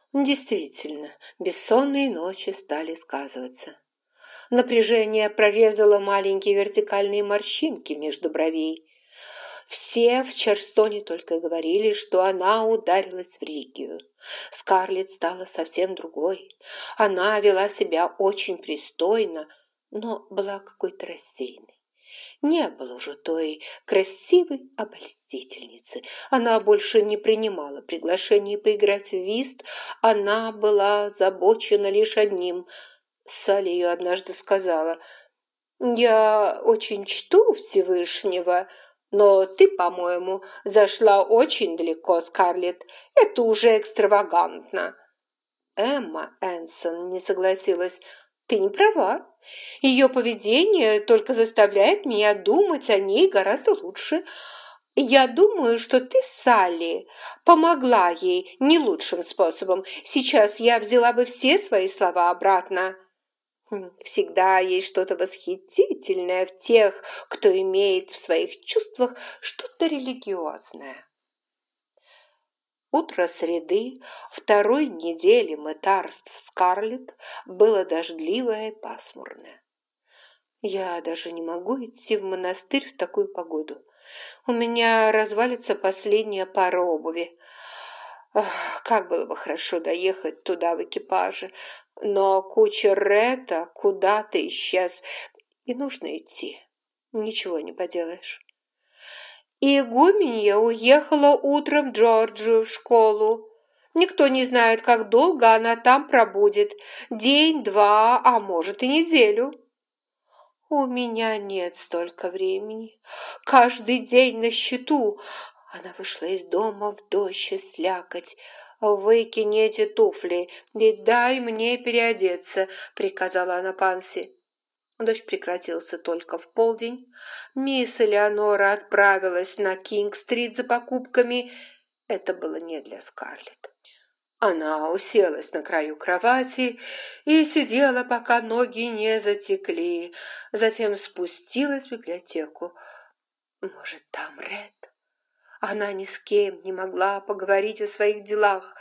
Действительно, бессонные ночи стали сказываться. Напряжение прорезало маленькие вертикальные морщинки между бровей. Все в Чарстоне только говорили, что она ударилась в религию. Скарлетт стала совсем другой. Она вела себя очень пристойно, но была какой-то рассеянной. Не было уже той красивой обольстительницы. Она больше не принимала приглашений поиграть в вист. Она была озабочена лишь одним. Салли ее однажды сказала: «Я очень чту Всевышнего, но ты, по-моему, зашла очень далеко, Скарлетт. Это уже экстравагантно». Эмма Энсон не согласилась. «Ты не права. Ее поведение только заставляет меня думать о ней гораздо лучше. Я думаю, что ты, Салли, помогла ей не лучшим способом. Сейчас я взяла бы все свои слова обратно». Всегда есть что-то восхитительное в тех, кто имеет в своих чувствах что-то религиозное. Утро среды второй недели мытарств Скарлетт было дождливое и пасмурное. «Я даже не могу идти в монастырь в такую погоду. У меня развалится последняя пара обуви. Как было бы хорошо доехать туда в экипаже, но кучер Ретта куда-то исчез, и нужно идти. Ничего не поделаешь». И игуменья уехала утром в Джорджию в школу. Никто не знает, как долго она там пробудет. День, два, а может и неделю. У меня нет столько времени. Каждый день на счету. Она вышла из дома в дождь и слякоть. «Выкинь эти туфли и дай мне переодеться», — приказала она Панси. Дождь прекратился только в полдень. Мисс Элеонора отправилась на Кинг-стрит за покупками. Это было не для Скарлетт. Она уселась на краю кровати и сидела, пока ноги не затекли. Затем спустилась в библиотеку. Может, там Ред? Она ни с кем не могла поговорить о своих делах.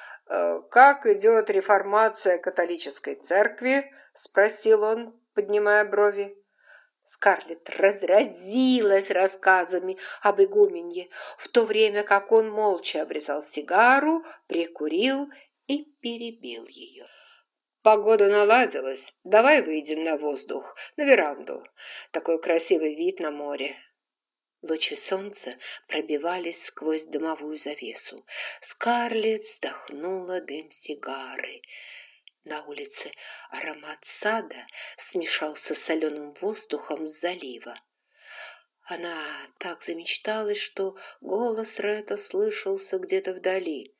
«Как идет реформация католической церкви?» – спросил он, поднимая брови. Скарлетт разразилась рассказами об игуменье, в то время как он молча обрезал сигару, прикурил и перебил ее. «Погода наладилась. Давай выйдем на воздух, на веранду. Такой красивый вид на море». Лучи солнца пробивались сквозь дымовую завесу. Скарлетт вздохнула дым сигары. На улице аромат сада смешался с соленым воздухом с залива. Она так замечталась, что голос Ретта слышался где-то вдали.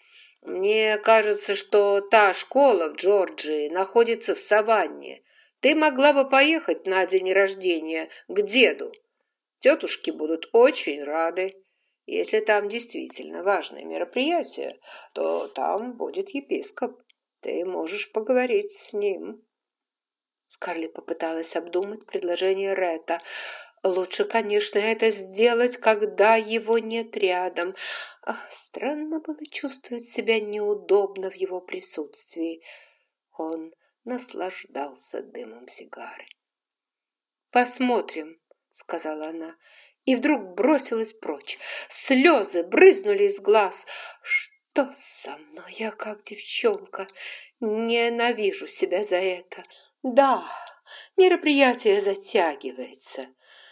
«Мне кажется, что та школа в Джорджии находится в саванне. Ты могла бы поехать на день рождения к деду. Тетушки будут очень рады. Если там действительно важное мероприятие, то там будет епископ. Ты можешь поговорить с ним». Скарлетт попыталась обдумать предложение Ретта. Лучше, конечно, это сделать, когда его нет рядом. Странно было чувствовать себя неудобно в его присутствии. Он наслаждался дымом сигары. «Посмотрим», — сказала она, и вдруг бросилась прочь. Слезы брызнули из глаз. «Что со мной? Я как девчонка. Ненавижу себя за это. Да, мероприятие затягивается.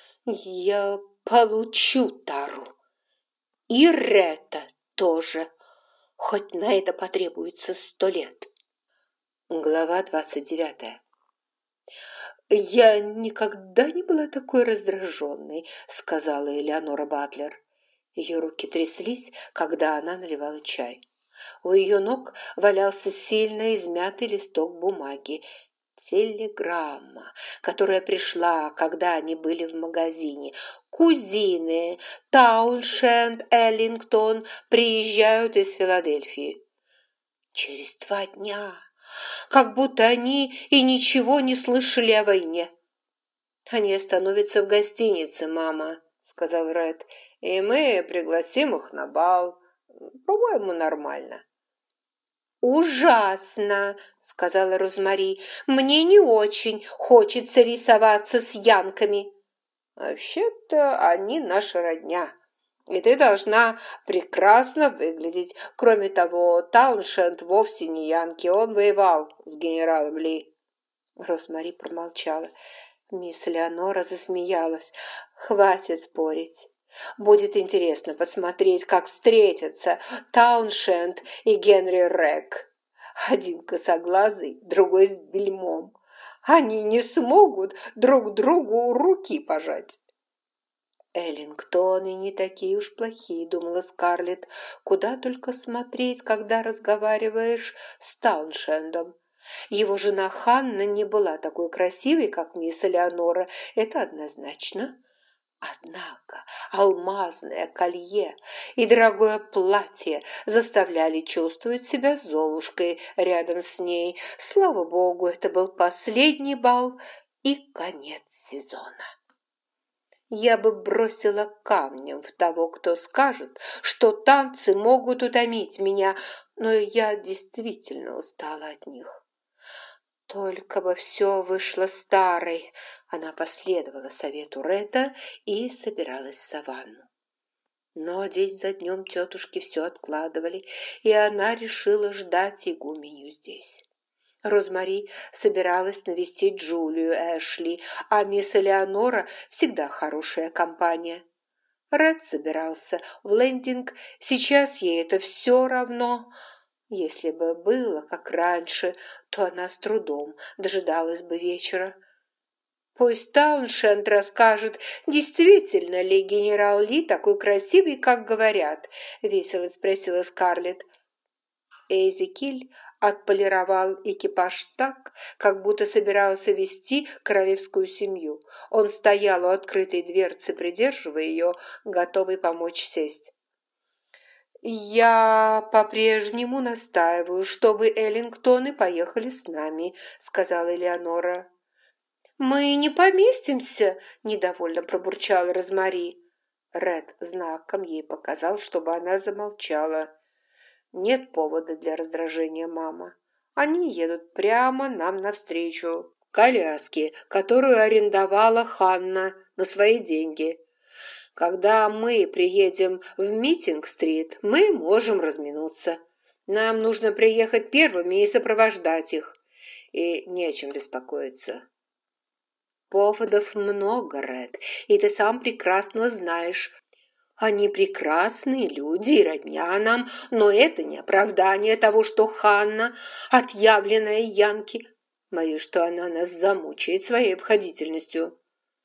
Я получу тару. И Ретта тоже, хоть на это потребуется 100 лет». Глава 29. «Я никогда не была такой раздраженной», — сказала Элеонора Батлер. Ее руки тряслись, когда она наливала чай. У ее ног валялся сильно измятый листок бумаги. Телеграмма, которая пришла, когда они были в магазине. Кузины Тауншенд, Эллингтон приезжают из Филадельфии. Через 2 дня, как будто они и ничего не слышали о войне. «Они остановятся в гостинице, мама», — сказал Ред, «и мы пригласим их на бал. По-моему, нормально». «Ужасно!» – сказала Розмари. «Мне не очень хочется рисоваться с янками». «Вообще-то они наша родня, и ты должна прекрасно выглядеть. Кроме того, Тауншенд вовсе не янки, он воевал с генералом Ли». Розмари промолчала. Мисс Леонора засмеялась. «Хватит спорить. Будет интересно посмотреть, как встретятся Тауншенд и Генри Рэг. Один косоглазый, другой с бельмом. Они не смогут друг другу руки пожать». «Эллингтоны не такие уж плохие», — думала Скарлетт. «Куда только смотреть, когда разговариваешь с Тауншендом. Его жена Ханна не была такой красивой, как мисс Элеонора, это однозначно. Однако алмазное колье и дорогое платье заставляли чувствовать себя Золушкой рядом с ней. Слава богу, это был последний бал и конец сезона. Я бы бросила камнем в того, кто скажет, что танцы могут утомить меня, но я действительно устала от них. Только бы все вышло старой. Она последовала совету Ретта и собиралась в саванну. Но день за днем тетушки все откладывали, и она решила ждать игуменью здесь. Розмари собиралась навестить Джулию Эшли, а мисс Элеонора всегда хорошая компания. Ред собирался в Лендинг, сейчас ей это все равно. Если бы было, как раньше, то она с трудом дожидалась бы вечера. Пусть Тауншенд расскажет, действительно ли генерал Ли такой красивый, как говорят, весело спросила Скарлетт. Эзекиль отполировал экипаж так, как будто собирался вести королевскую семью. Он стоял у открытой дверцы, придерживая ее, готовый помочь сесть. «Я по-прежнему настаиваю, чтобы Эллингтоны поехали с нами», — сказала Элеонора. «Мы не поместимся», — недовольно пробурчала Розмари. Ред знаком ей показал, чтобы она замолчала. «Нет повода для раздражения, мама. Они едут прямо нам навстречу. Коляски, которую арендовала Ханна на свои деньги. Когда мы приедем в Митинг-стрит, мы можем разминуться. Нам нужно приехать первыми и сопровождать их. И не о чем беспокоиться». «Поводов много, Ред, и ты сам прекрасно знаешь. Они прекрасные люди и родня нам, но это не оправдание того, что Ханна – отъявленная янки. Боюсь, что она нас замучает своей обходительностью».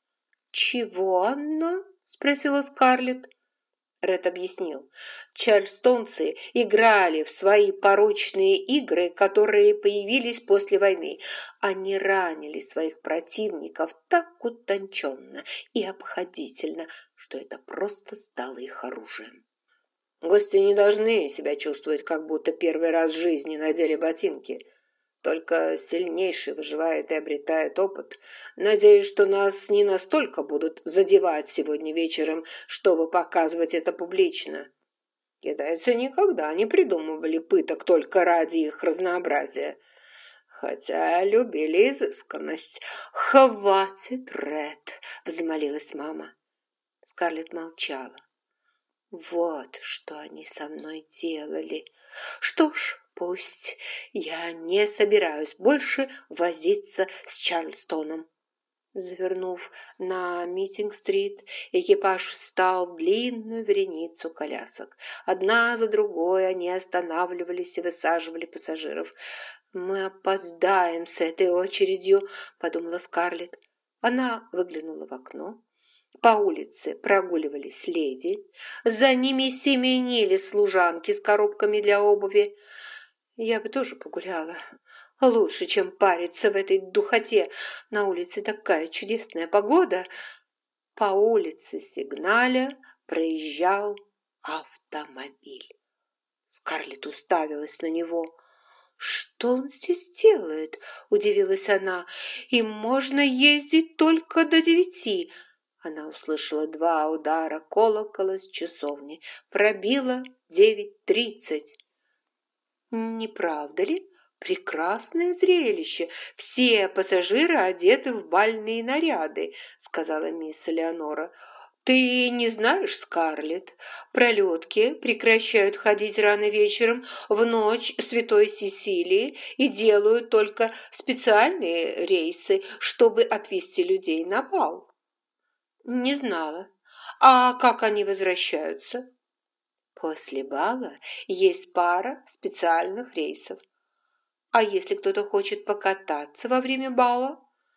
«Чего она?» – спросила Скарлетт. Ред объяснил. Чарльстонцы играли в свои порочные игры, которые появились после войны. Они ранили своих противников так утонченно и обходительно, что это просто стало их оружием. Гости не должны себя чувствовать, как будто первый раз в жизни надели ботинки. Только сильнейший выживает и обретает опыт. Надеюсь, что нас не настолько будут задевать сегодня вечером, чтобы показывать это публично. Китайцы никогда не придумывали пыток только ради их разнообразия, хотя любили изысканность. «Хватит, Ред!» — взмолилась мама. Скарлетт молчала. «Вот что они со мной делали. Что ж, пусть. Я не собираюсь больше возиться с Чарльстоном». Завернув на Митинг-стрит, экипаж встал в длинную вереницу колясок. Одна за другой они останавливались и высаживали пассажиров. «Мы опоздаем с этой очередью», — подумала Скарлетт. Она выглянула в окно. По улице прогуливались леди, за ними семенили служанки с коробками для обуви. Я бы тоже погуляла. Лучше, чем париться в этой духоте. На улице такая чудесная погода. По улице сигналя проезжал автомобиль. Скарлетт уставилась на него. «Что он здесь делает?» – удивилась она. «Им можно ездить только до 9. Она услышала 2 удара колокола с часовни. Пробило 9:30. Не правда ли? Прекрасное зрелище. Все пассажиры одеты в бальные наряды, сказала мисс Элеонора. Ты не знаешь, Скарлетт, пролетки прекращают ходить рано вечером в ночь Святой Сесилии и делают только специальные рейсы, чтобы отвезти людей на бал. Не знала. А как они возвращаются? После бала есть пара специальных рейсов. А если кто-то хочет покататься во время бала?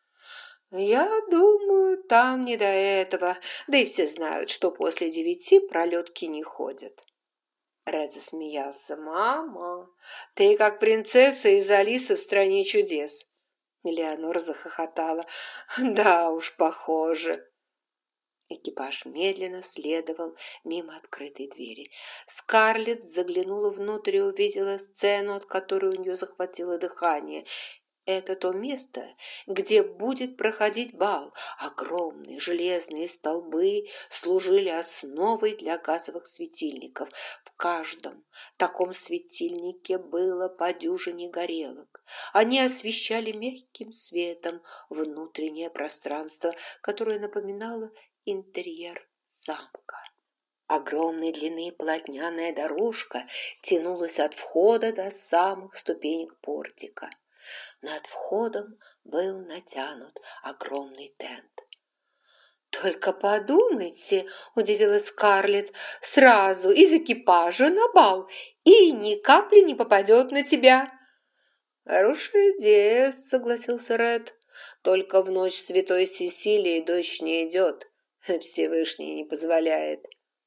Я думаю, там не до этого. Да и все знают, что после 9 пролетки не ходят. Ред засмеялся. «Мама, ты как принцесса из Алисы в стране чудес». Элеонора захохотала. «Да уж, похоже». Экипаж медленно следовал мимо открытой двери. Скарлетт заглянула внутрь и увидела сцену, от которой у нее захватило дыхание. Это то место, где будет проходить бал. Огромные железные столбы служили основой для газовых светильников. В каждом таком светильнике было по дюжине горелок. Они освещали мягким светом внутреннее пространство, которое напоминало интерьер замка. Огромной длины полотняная дорожка тянулась от входа до самых ступенек портика. Над входом был натянут огромный тент. «Только подумайте», — удивилась Скарлетт, — «сразу из экипажа на бал, и ни капли не попадет на тебя». «Хорошая идея», — согласился Ред. «Только в ночь Святой Сесилии дождь не идет. Всевышний не позволяет».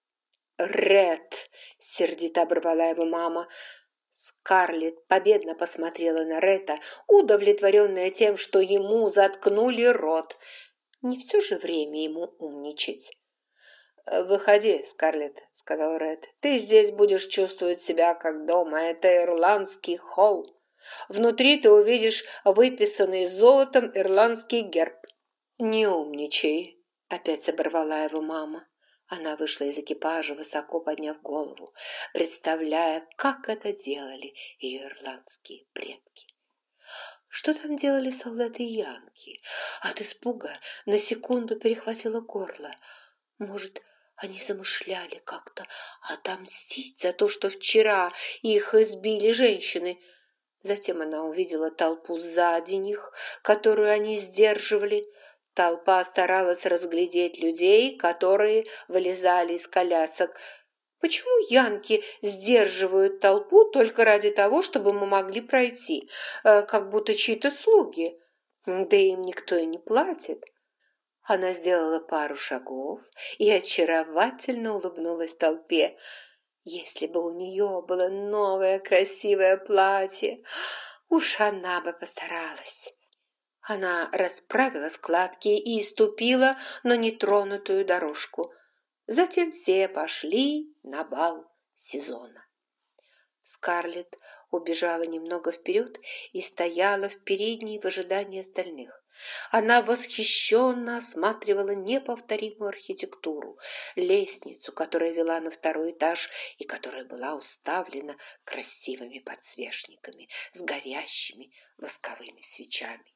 «Ред!» — сердито оборвала его мама. Скарлетт победно посмотрела на Ретта, удовлетворенная тем, что ему заткнули рот. Не все же время ему умничать. «Выходи, Скарлетт», — сказал Ред. «Ты здесь будешь чувствовать себя как дома. Это ирландский холл. Внутри ты увидишь выписанный золотом ирландский герб». «Не умничай», — опять оборвала его мама. Она вышла из экипажа, высоко подняв голову, представляя, как это делали ее ирландские предки. Что там делали солдаты янки? От испуга на секунду перехватило горло. Может, они замышляли как-то отомстить за то, что вчера их избили женщины. Затем она увидела толпу сзади них, которую они сдерживали. Толпа старалась разглядеть людей, которые вылезали из колясок. Почему янки сдерживают толпу только ради того, чтобы мы могли пройти, как будто чьи-то слуги? Да им никто и не платит. Она сделала пару шагов и очаровательно улыбнулась толпе. Если бы у нее было новое красивое платье, уж она бы постаралась. Она расправила складки и ступила на нетронутую дорожку. Затем все пошли на бал сезона. Скарлетт убежала немного вперед и стояла в передней в ожидании остальных. Она восхищенно осматривала неповторимую архитектуру, лестницу, которая вела на второй этаж и которая была уставлена красивыми подсвечниками с горящими восковыми свечами.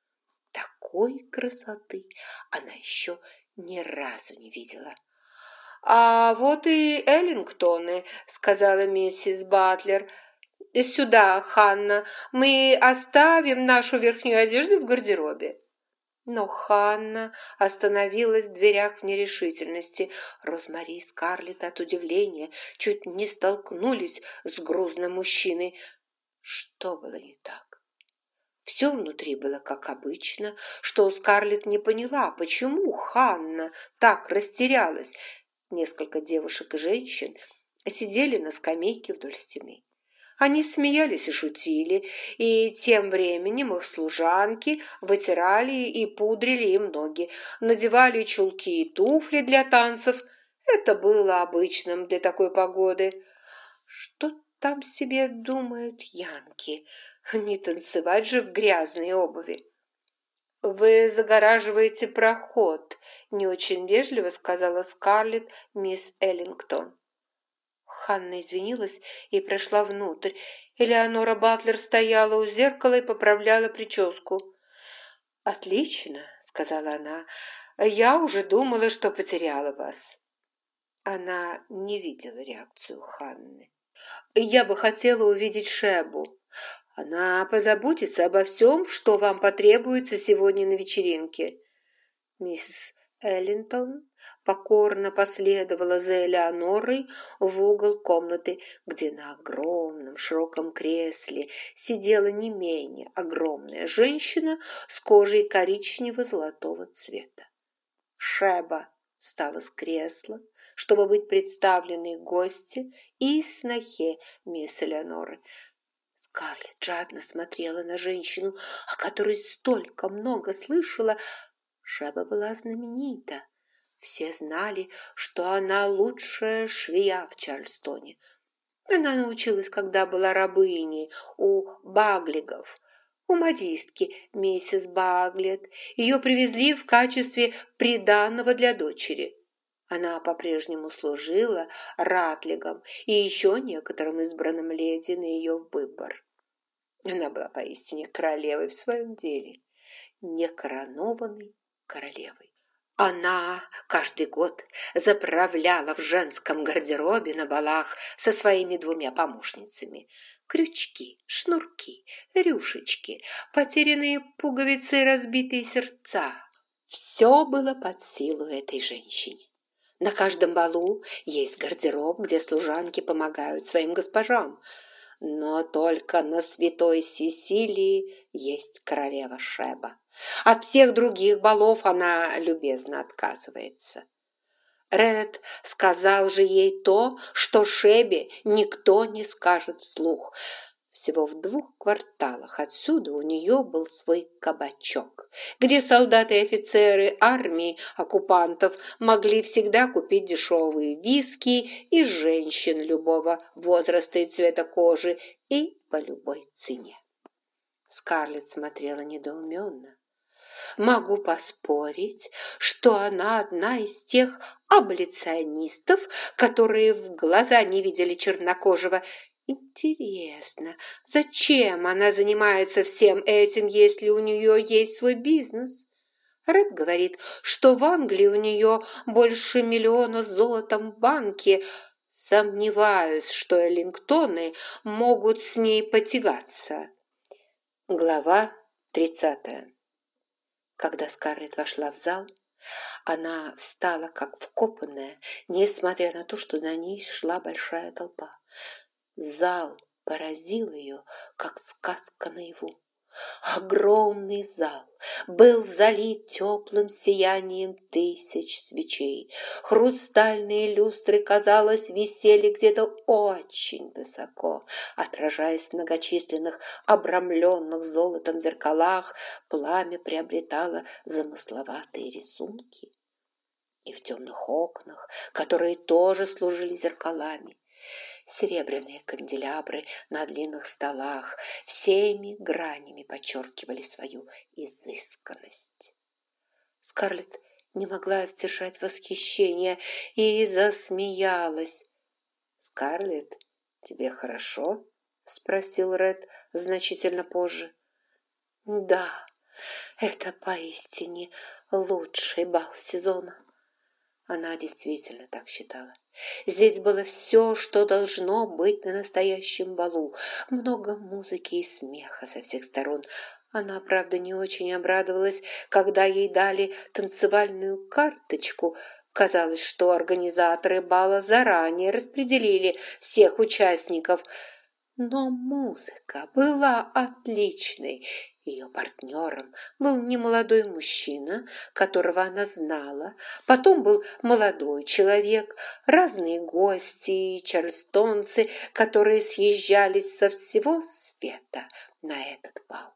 Такой красоты она еще ни разу не видела. «А вот и Эллингтоны», — сказала миссис Батлер. «Сюда, Ханна, мы оставим нашу верхнюю одежду в гардеробе». Но Ханна остановилась в дверях в нерешительности. Розмари и Скарлетт от удивления чуть не столкнулись с грузным мужчиной. Что было не так? Все внутри было как обычно, что Скарлетт не поняла, почему Ханна так растерялась. Несколько девушек и женщин сидели на скамейке вдоль стены. Они смеялись и шутили, и тем временем их служанки вытирали и пудрили им ноги, надевали чулки и туфли для танцев. Это было обычным для такой погоды. Что там себе думают янки? Не танцевать же в грязной обуви. «Вы загораживаете проход», — не очень вежливо сказала Скарлетт мисс Эллингтон. Ханна извинилась и прошла внутрь. Элеонора Батлер стояла у зеркала и поправляла прическу. «Отлично», — сказала она, — «я уже думала, что потеряла вас». Она не видела реакцию Ханны. «Я бы хотела увидеть Шебу. Она позаботится обо всем, что вам потребуется сегодня на вечеринке». Миссис Эллинтон покорно последовала за Элеонорой в угол комнаты, где на огромном широком кресле сидела не менее огромная женщина с кожей коричнево-золотого цвета. Шеба встала с кресла, чтобы быть представленной гости и снохе мисс Элеоноры. Скарлетт жадно смотрела на женщину, о которой столько много слышала. Шеба была знаменита. Все знали, что она лучшая швея в Чарльстоне. Она научилась, когда была рабыней у Баглигов, у модистки миссис Баглет. Ее привезли в качестве приданого для дочери. Она по-прежнему служила Ратлигам и еще некоторым избранным леди на ее выбор. Она была поистине королевой в своем деле, некоронованной королевой. Она каждый год заправляла в женском гардеробе на балах со своими 2 помощницами. Крючки, шнурки, рюшечки, потерянные пуговицы и разбитые сердца. Все было под силу этой женщине. На каждом балу есть гардероб, где служанки помогают своим госпожам. Но только на Святой Сесилии есть королева Шеба. От всех других балов она любезно отказывается. Ред сказал же ей то, что Шебе никто не скажет вслух. Всего в 2 кварталах отсюда у нее был свой кабачок, где солдаты и офицеры армии оккупантов могли всегда купить дешевые виски и женщин любого возраста и цвета кожи и по любой цене. Скарлетт смотрела недоуменно. Могу поспорить, что она одна из тех аболиционистов, которые в глаза не видели чернокожего. Интересно, зачем она занимается всем этим, если у нее есть свой бизнес? Ред говорит, что в Англии у нее больше 1 миллиона золотом в банке. Сомневаюсь, что Эллингтоны могут с ней потягаться. Глава 30. Когда Скарлетт вошла в зал, она встала как вкопанная, несмотря на то, что на ней шла большая толпа. Зал поразил ее, как сказка наяву. Огромный зал был залит теплым сиянием 1000 свечей. Хрустальные люстры, казалось, висели где-то очень высоко, отражаясь в многочисленных обрамленных золотом зеркалах. Пламя приобретало замысловатые рисунки. И в темных окнах, которые тоже служили зеркалами, серебряные канделябры на длинных столах всеми гранями подчеркивали свою изысканность. Скарлетт не могла сдержать восхищения и засмеялась. «Скарлетт, тебе хорошо?» — спросил Ред значительно позже. «Да, это поистине лучший бал сезона». Она действительно так считала. Здесь было все, что должно быть на настоящем балу. Много музыки и смеха со всех сторон. Она, правда, не очень обрадовалась, когда ей дали танцевальную карточку. Казалось, что организаторы бала заранее распределили всех участников. Но музыка была отличной. Ее партнером был немолодой мужчина, которого она знала. Потом был молодой человек, разные гости и чарльстонцы, которые съезжались со всего света на этот бал.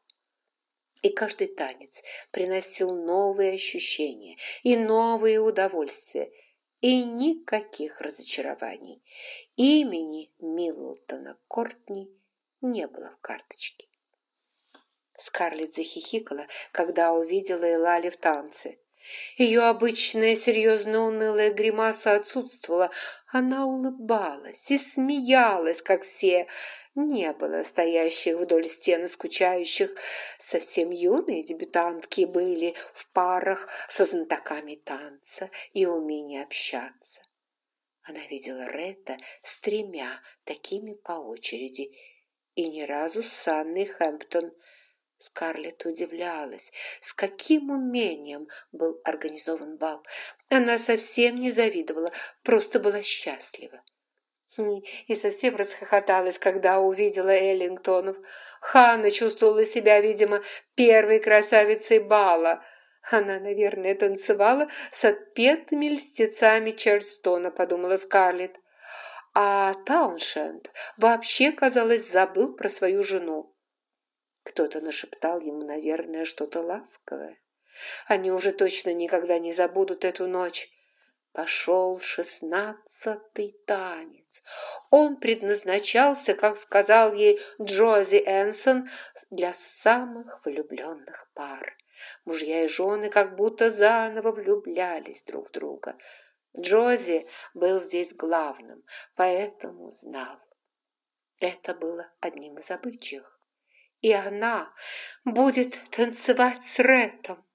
И каждый танец приносил новые ощущения и новые удовольствия. И никаких разочарований. Имени Миддлтона Кортни не было в карточке. Скарлетт захихикала, когда увидела Элали в танце. Ее обычная серьезно-унылая гримаса отсутствовала. Она улыбалась и смеялась, как все. Не было стоящих вдоль стены скучающих. Совсем юные дебютантки были в парах со знатоками танца и умения общаться. Она видела Ретта с 3 такими по очереди и ни разу с Анной Хэмптон. Скарлетт удивлялась, с каким умением был организован бал. Она совсем не завидовала, просто была счастлива. И совсем расхохоталась, когда увидела Эллингтонов. Ханна чувствовала себя, видимо, первой красавицей бала. Она, наверное, танцевала с отпетыми льстецами Чарльстона, подумала Скарлетт. А Тауншенд вообще, казалось, забыл про свою жену. Кто-то нашептал ему, наверное, что-то ласковое. Они уже точно никогда не забудут эту ночь. Пошел 16-й танец. Он предназначался, как сказал ей Джози Энсон, для самых влюбленных пар. Мужья и жены как будто заново влюблялись друг в друга. Джози был здесь главным, поэтому знал. Это было одним из обычаев. И она будет танцевать с Реттом.